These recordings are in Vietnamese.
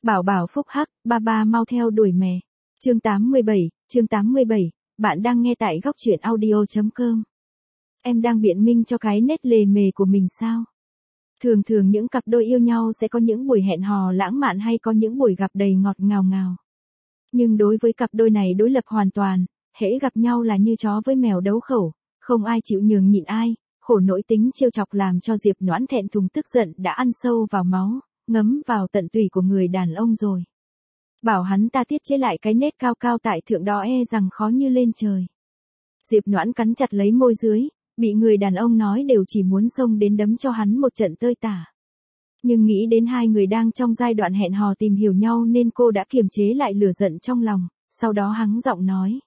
Bảo bảo phúc hắc, ba ba mau theo đuổi mẹ. Chương 87, chương 87, bạn đang nghe tại góc truyện audio.com. Em đang biện minh cho cái nét lề mề của mình sao? Thường thường những cặp đôi yêu nhau sẽ có những buổi hẹn hò lãng mạn hay có những buổi gặp đầy ngọt ngào ngào. Nhưng đối với cặp đôi này đối lập hoàn toàn, hễ gặp nhau là như chó với mèo đấu khẩu, không ai chịu nhường nhịn ai, khổ nỗi tính trêu chọc làm cho Diệp Noãn thẹn thùng tức giận đã ăn sâu vào máu, ngấm vào tận tủy của người đàn ông rồi. Bảo hắn ta tiết chế lại cái nết cao cao tại thượng đó e rằng khó như lên trời. Diệp Noãn cắn chặt lấy môi dưới, bị người đàn ông nói đều chỉ muốn xông đến đấm cho hắn một trận tơi tả. Nhưng nghĩ đến hai người đang trong giai đoạn hẹn hò tìm hiểu nhau nên cô đã kiềm chế lại lửa giận trong lòng, sau đó hắng giọng nói.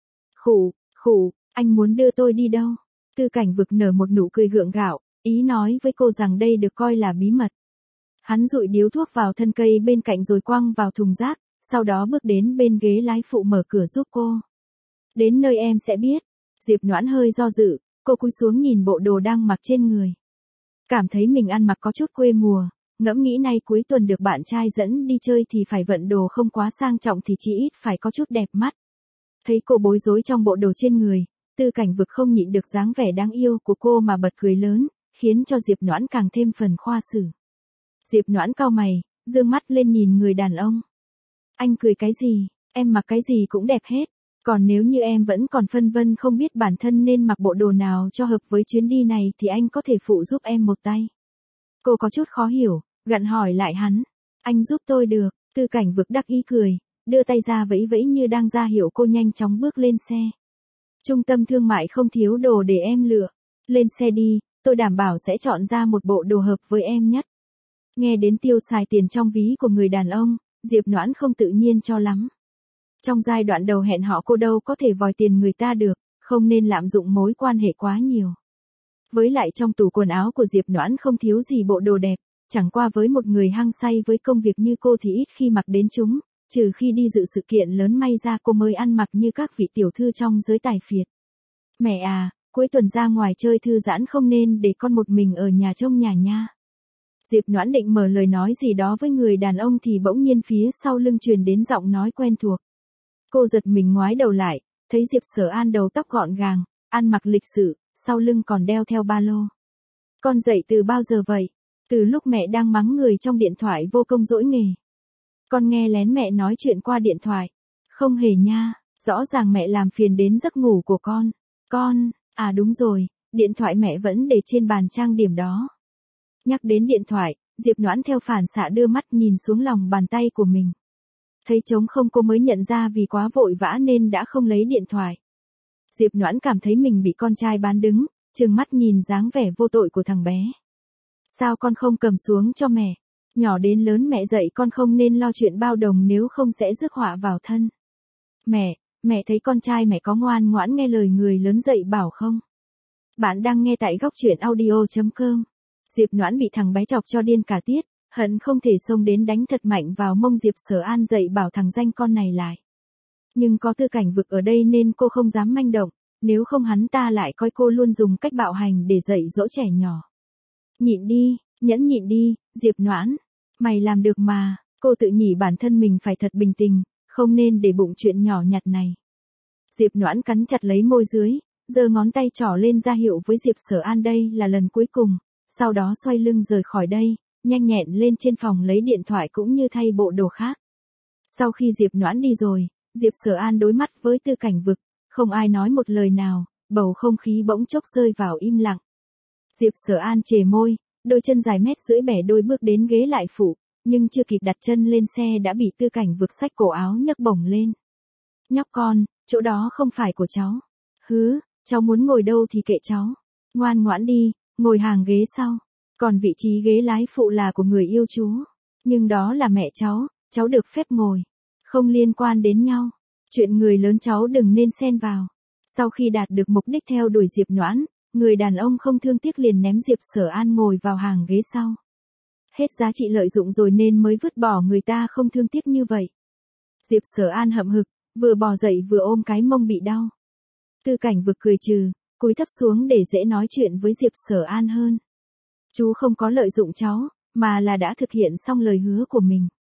Khụ, anh muốn đưa tôi đi đâu? Tư Cảnh Vực nở một nụ cười gượng gạo, ý nói với cô rằng đây được coi là bí mật. Hắn dụi điếu thuốc vào thân cây bên cạnh rồi quăng vào thùng rác, sau đó bước đến bên ghế lái phụ mở cửa giúp cô. Đến nơi em sẽ biết. Diệp Noãn hơi do dự, cô cúi xuống nhìn bộ đồ đang mặc trên người. Cảm thấy mình ăn mặc có chút quê mùa, ngẫm nghĩ nay cuối tuần được bạn trai dẫn đi chơi thì phải vận đồ không quá sang trọng thì chỉ ít phải có chút đẹp mắt. Thấy cô bối rối trong bộ đồ trên người, Tư Cảnh Vực không nhịn được dáng vẻ đáng yêu của cô mà bật cười lớn, khiến cho Diệp Noãn càng thêm phần khoa xử. Diệp Noãn cau mày, dương mắt lên nhìn người đàn ông. Anh cười cái gì, em mặc cái gì cũng đẹp hết. Còn nếu như em vẫn còn phân vân không biết bản thân nên mặc bộ đồ nào cho hợp với chuyến đi này thì anh có thể phụ giúp em một tay. Cô có chút khó hiểu, gặn hỏi lại hắn. Anh giúp tôi được. Tư Cảnh Vực đắc ý cười, đưa tay ra vẫy vẫy như đang ra hiệu cô nhanh chóng bước lên xe. Trung tâm thương mại không thiếu đồ để em lựa. Lên xe đi, tôi đảm bảo sẽ chọn ra một bộ đồ hợp với em nhất. Nghe đến tiêu xài tiền trong ví của người đàn ông, Diệp Noãn không tự nhiên cho lắm. Trong giai đoạn đầu hẹn họ cô đâu có thể vòi tiền người ta được, không nên lạm dụng mối quan hệ quá nhiều. Với lại trong tủ quần áo của Diệp Noãn không thiếu gì bộ đồ đẹp, chẳng qua với một người hăng say với công việc như cô thì ít khi mặc đến chúng, trừ khi đi dự sự kiện lớn may ra cô mới ăn mặc như các vị tiểu thư trong giới tài phiệt. Mẹ à, cuối tuần ra ngoài chơi thư giãn không nên để con một mình ở nhà trông nhà nha. Diệp Noãn định mở lời nói gì đó với người đàn ông thì bỗng nhiên phía sau lưng truyền đến giọng nói quen thuộc. Cô giật mình ngoái đầu lại, thấy Diệp Sở An đầu tóc gọn gàng, ăn mặc lịch sự, sau lưng còn đeo theo ba lô. Con dậy từ bao giờ vậy? Từ lúc mẹ đang mắng người trong điện thoại vô công dỗi nghề. Con nghe lén mẹ nói chuyện qua điện thoại. Không hề nha, rõ ràng mẹ làm phiền đến giấc ngủ của con. À đúng rồi, điện thoại mẹ vẫn để trên bàn trang điểm đó. Nhắc đến điện thoại, Diệp Noãn theo phản xạ đưa mắt nhìn xuống lòng bàn tay của mình. Thấy trống không cô mới nhận ra vì quá vội vã nên đã không lấy điện thoại. Diệp Noãn cảm thấy mình bị con trai bán đứng, trừng mắt nhìn dáng vẻ vô tội của thằng bé. Sao con không cầm xuống cho mẹ? Nhỏ đến lớn mẹ dạy con không nên lo chuyện bao đồng nếu không sẽ rước họa vào thân. Mẹ thấy con trai mẹ có ngoan ngoãn nghe lời người lớn dạy bảo không? Bạn đang nghe tại góc truyện audio.com. Diệp Noãn bị thằng bé chọc cho điên cả tiết, hận không thể xông đến đánh thật mạnh vào mông Diệp Sở An dạy bảo thằng danh con này lại. Nhưng có Tư Cảnh Vực ở đây nên cô không dám manh động, nếu không hắn ta lại coi cô luôn dùng cách bạo hành để dạy dỗ trẻ nhỏ. Nhịn đi, nhẫn nhịn đi, Diệp Noãn. Mày làm được mà, cô tự nhủ bản thân mình phải thật bình tĩnh, không nên để bụng chuyện nhỏ nhặt này. Diệp Noãn cắn chặt lấy môi dưới, giơ ngón tay trỏ lên ra hiệu với Diệp Sở An đây là lần cuối cùng, sau đó xoay lưng rời khỏi đây, nhanh nhẹn lên trên phòng lấy điện thoại cũng như thay bộ đồ khác. Sau khi Diệp Noãn đi rồi, Diệp Sở An đối mắt với Tư Cảnh Vực, không ai nói một lời nào, bầu không khí bỗng chốc rơi vào im lặng. Diệp Sở An chề môi, đôi chân dài 1,5 mét bẻ đôi bước đến ghế lại phụ, nhưng chưa kịp đặt chân lên xe đã bị Tư Cảnh Vực xách cổ áo nhấc bổng lên. Nhóc con, chỗ đó không phải của cháu. Hứ, cháu muốn ngồi đâu thì kệ cháu. Ngoan ngoãn đi, ngồi hàng ghế sau. Còn vị trí ghế lái phụ là của người yêu chú. Nhưng đó là mẹ cháu được phép ngồi. Không liên quan đến nhau. Chuyện người lớn cháu đừng nên xen vào. Sau khi đạt được mục đích theo đuổi Diệp Noãn, người đàn ông không thương tiếc liền ném Diệp Sở An ngồi vào hàng ghế sau. Hết giá trị lợi dụng rồi nên mới vứt bỏ người ta không thương tiếc như vậy. Diệp Sở An hậm hực, vừa bò dậy vừa ôm cái mông bị đau. Tư Cảnh Vực cười trừ, cúi thấp xuống để dễ nói chuyện với Diệp Sở An hơn. Chú không có lợi dụng cháu, mà là đã thực hiện xong lời hứa của mình.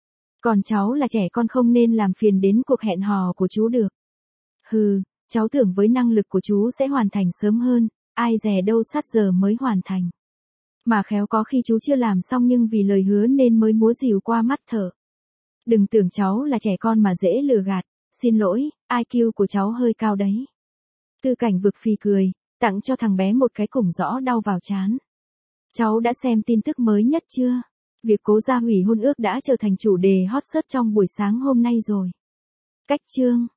Còn cháu là trẻ con không nên làm phiền đến cuộc hẹn hò của chú được. Hừ, cháu tưởng với năng lực của chú sẽ hoàn thành sớm hơn, ai dè đâu sát giờ mới hoàn thành. Mà khéo có khi chú chưa làm xong nhưng vì lời hứa nên mới múa rìu qua mắt thợ. Đừng tưởng cháu là trẻ con mà dễ lừa gạt, xin lỗi, IQ của cháu hơi cao đấy. Tư Cảnh vực phì cười, tặng cho thằng bé một cái củng rõ đau vào trán. Cháu đã xem tin tức mới nhất chưa? Việc Cố Gia hủy hôn ước đã trở thành chủ đề hot search trong buổi sáng hôm nay rồi. Cách chương